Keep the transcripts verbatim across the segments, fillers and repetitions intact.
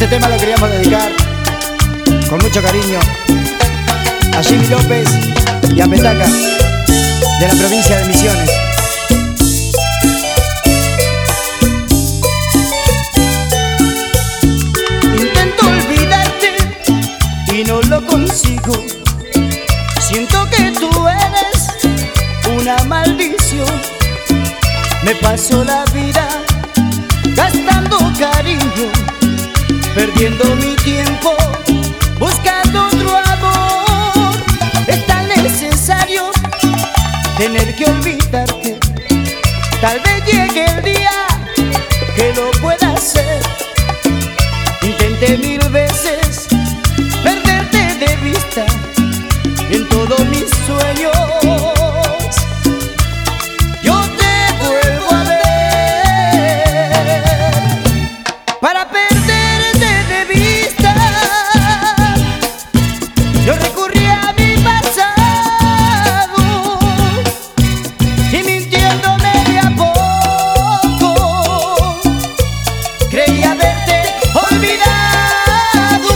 Este tema lo queríamos dedicar con mucho cariño a Jimmy López y a Petaca, de la provincia de Misiones. Intento olvidarte y no lo consigo. Siento que tú eres una maldición. Me paso la vida gastando cariño, perdiendo mi tiempo buscando otro amor. Es tan necesario tener que olvidarte. Tal vez llegue el día que lo pueda hacer. Intenté mil veces perderte de vista en todos mis sueños. Yo te vuelvo a ver para perderte de vista. Yo recurrí a mi pasado y mintiéndome de a poco creí haberte olvidado.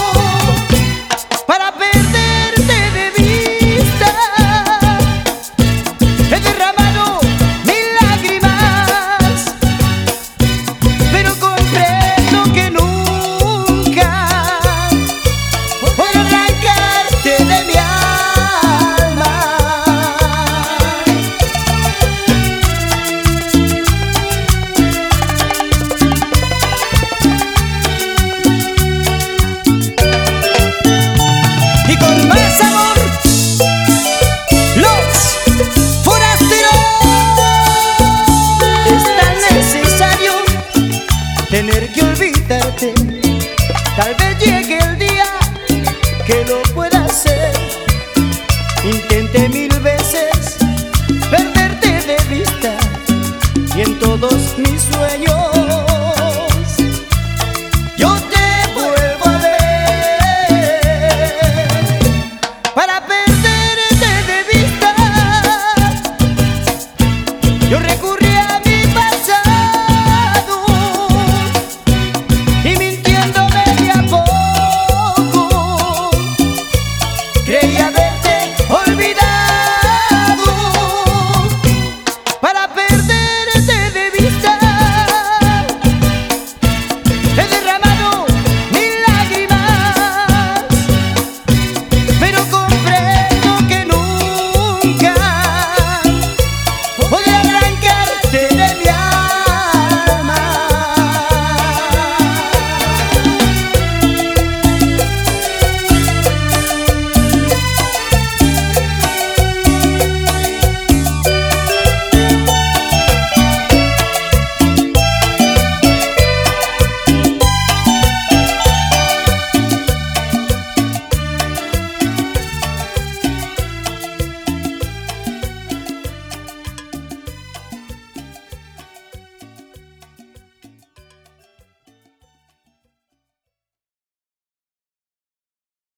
Para perderte de vista he derramado mil lágrimas, pero comprendo que nunca puedo arrancarte de mi alma. Y con más amor, los forasteros. Es tan necesario tener que olvidar